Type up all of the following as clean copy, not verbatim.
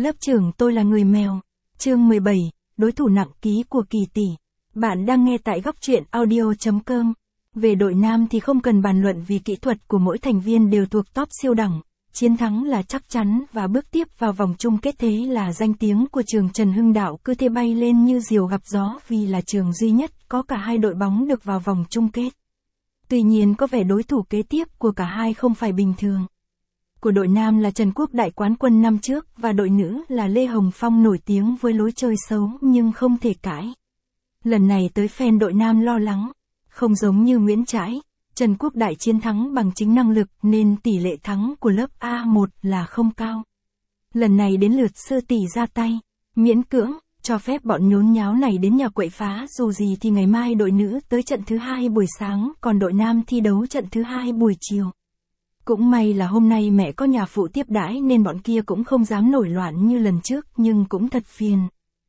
Lớp trưởng tôi là người mèo. Chương 17, đối thủ nặng ký của Kỳ tỷ. Bạn đang nghe tại góc truyện audio.com. Về đội nam thì không cần bàn luận vì kỹ thuật của mỗi thành viên đều thuộc top siêu đẳng. Chiến thắng là chắc chắn và bước tiếp vào vòng chung kết, thế là danh tiếng của trường Trần Hưng Đạo cứ thế bay lên như diều gặp gió vì là trường duy nhất có cả hai đội bóng được vào vòng chung kết. Tuy nhiên có vẻ đối thủ kế tiếp của cả hai không phải bình thường. Của đội nam là Trần Quốc Đại quán quân năm trước và đội nữ là Lê Hồng Phong nổi tiếng với lối chơi xấu nhưng không thể cãi. Lần này tới fan đội nam lo lắng. Không giống như Nguyễn Trãi, Trần Quốc Đại chiến thắng bằng chính năng lực nên tỷ lệ thắng của lớp A1 là không cao. Lần này đến lượt sư tỷ ra tay, miễn cưỡng, cho phép bọn nhốn nháo này đến nhà quậy phá, dù gì thì ngày mai đội nữ tới trận thứ hai buổi sáng, còn đội nam thi đấu trận thứ hai buổi chiều. Cũng may là hôm nay mẹ có nhà phụ tiếp đãi nên bọn kia cũng không dám nổi loạn như lần trước, nhưng cũng thật phiền.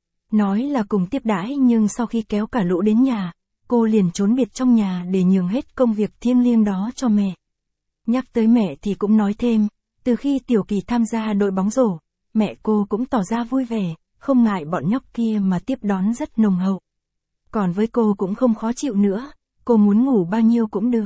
Nói là cùng tiếp đãi nhưng sau khi kéo cả lũ đến nhà, cô liền trốn biệt trong nhà để nhường hết công việc thiêng liêng đó cho mẹ. Nhắc tới mẹ thì cũng nói thêm, từ khi Tiểu Kỳ tham gia đội bóng rổ, mẹ cô cũng tỏ ra vui vẻ, không ngại bọn nhóc kia mà tiếp đón rất nồng hậu. Còn với cô cũng không khó chịu nữa, cô muốn ngủ bao nhiêu cũng được.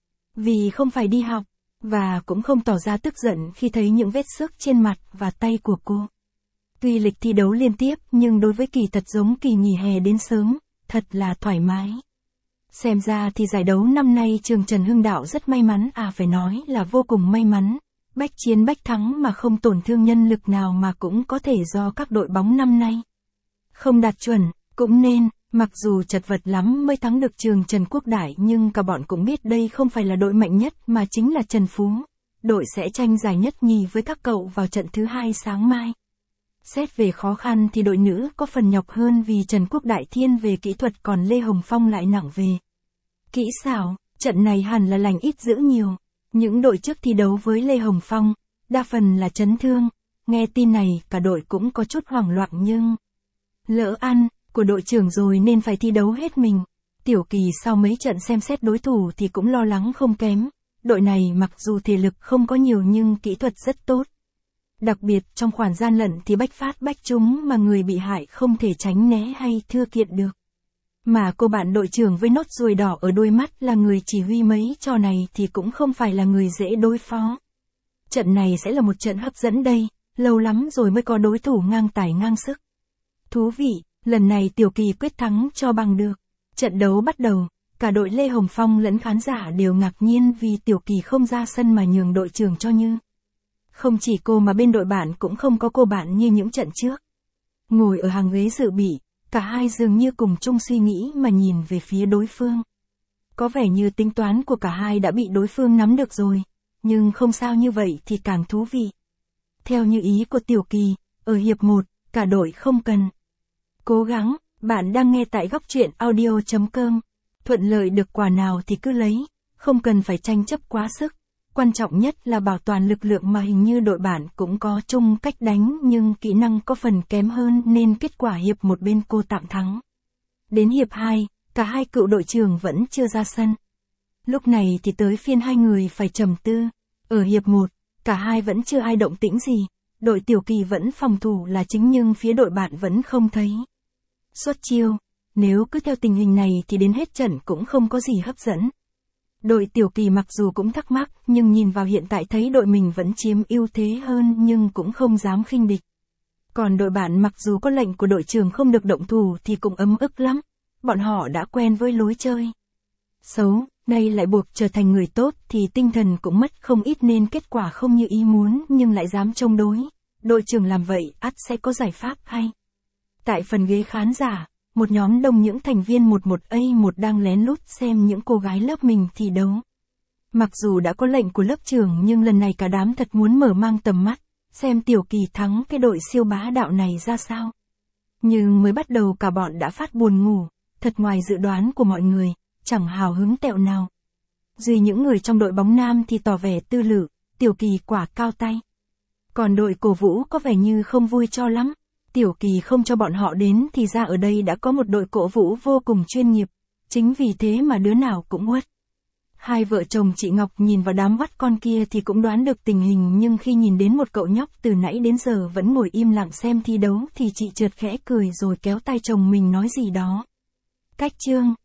Vì không phải đi học, và cũng không tỏ ra tức giận khi thấy những vết xước trên mặt và tay của cô. Tuy lịch thi đấu liên tiếp nhưng đối với Kỳ thật giống kỳ nghỉ hè đến sớm, thật là thoải mái. Xem ra thì giải đấu năm nay trường Trần Hưng Đạo rất may mắn, phải nói là vô cùng may mắn. Bách chiến bách thắng mà không tổn thương nhân lực nào, mà cũng có thể do các đội bóng năm nay không đạt chuẩn, cũng nên, mặc dù chật vật lắm mới thắng được trường Trần Quốc Đại nhưng cả bọn cũng biết đây không phải là đội mạnh nhất mà chính là Trần Phú. Đội sẽ tranh giải nhất nhì với các cậu vào trận thứ hai sáng mai. Xét về khó khăn thì đội nữ có phần nhọc hơn vì Trần Quốc Đại thiên về kỹ thuật còn Lê Hồng Phong lại nặng về kỹ xảo, trận này hẳn là lành ít dữ nhiều. Những đội trước thi đấu với Lê Hồng Phong, đa phần là chấn thương, nghe tin này cả đội cũng có chút hoảng loạn nhưng lỡ ăn của đội trưởng rồi nên phải thi đấu hết mình. Tiểu Kỳ sau mấy trận xem xét đối thủ thì cũng lo lắng không kém, đội này mặc dù thể lực không có nhiều nhưng kỹ thuật rất tốt. Đặc biệt trong khoản gian lận thì bách phát bách trúng mà người bị hại không thể tránh né hay thưa kiện được. Mà cô bạn đội trưởng với nốt ruồi đỏ ở đôi mắt là người chỉ huy mấy trò này thì cũng không phải là người dễ đối phó. Trận này sẽ là một trận hấp dẫn đây, lâu lắm rồi mới có đối thủ ngang tài ngang sức. Thú vị, lần này Tiểu Kỳ quyết thắng cho bằng được. Trận đấu bắt đầu, cả đội Lê Hồng Phong lẫn khán giả đều ngạc nhiên vì Tiểu Kỳ không ra sân mà nhường đội trưởng cho Như. Không chỉ cô mà bên đội bạn cũng không có cô bạn như những trận trước. Ngồi ở hàng ghế dự bị, cả hai dường như cùng chung suy nghĩ mà nhìn về phía đối phương. Có vẻ như tính toán của cả hai đã bị đối phương nắm được rồi, nhưng không sao, như vậy thì càng thú vị. Theo như ý của Tiểu Kỳ, ở hiệp 1, cả đội không cần cố gắng. Bạn đang nghe tại góc truyện audio.com. Thuận lợi được quả nào thì cứ lấy, không cần phải tranh chấp quá sức. Quan trọng nhất là bảo toàn lực lượng, mà hình như đội bạn cũng có chung cách đánh nhưng kỹ năng có phần kém hơn nên kết quả hiệp 1 bên cô tạm thắng. Đến hiệp 2, cả hai cựu đội trưởng vẫn chưa ra sân. Lúc này thì tới phiên hai người phải trầm tư. Ở hiệp 1, cả hai vẫn chưa ai động tĩnh gì. Đội Tiểu Kỳ vẫn phòng thủ là chính nhưng phía đội bạn vẫn không thấy xuất chiêu. Nếu cứ theo tình hình này thì đến hết trận cũng không có gì hấp dẫn. Đội Tiểu Kỳ mặc dù cũng thắc mắc nhưng nhìn vào hiện tại thấy đội mình vẫn chiếm ưu thế hơn nhưng cũng không dám khinh địch. Còn đội bạn mặc dù có lệnh của đội trưởng không được động thủ thì cũng ấm ức lắm. Bọn họ đã quen với lối chơi xấu, nay lại buộc trở thành người tốt thì tinh thần cũng mất không ít nên kết quả không như ý muốn nhưng lại dám chống đối. Đội trưởng làm vậy ắt sẽ có giải pháp hay. Tại phần ghế khán giả, một nhóm đông những thành viên 11A1 đang lén lút xem những cô gái lớp mình thi đấu. Mặc dù đã có lệnh của lớp trưởng nhưng lần này cả đám thật muốn mở mang tầm mắt, xem Tiểu Kỳ thắng cái đội siêu bá đạo này ra sao. Nhưng mới bắt đầu cả bọn đã phát buồn ngủ, thật ngoài dự đoán của mọi người, chẳng hào hứng tẹo nào. Duy những người trong đội bóng nam thì tỏ vẻ tư lự, Tiểu Kỳ quả cao tay. Còn đội cổ vũ có vẻ như không vui cho lắm. Tiểu Kỳ không cho bọn họ đến thì ra ở đây đã có một đội cổ vũ vô cùng chuyên nghiệp, chính vì thế mà đứa nào cũng uất. Hai vợ chồng chị Ngọc nhìn vào đám vắt con kia thì cũng đoán được tình hình, nhưng khi nhìn đến một cậu nhóc từ nãy đến giờ vẫn ngồi im lặng xem thi đấu thì chị chợt khẽ cười rồi kéo tay chồng mình nói gì đó. Cách chương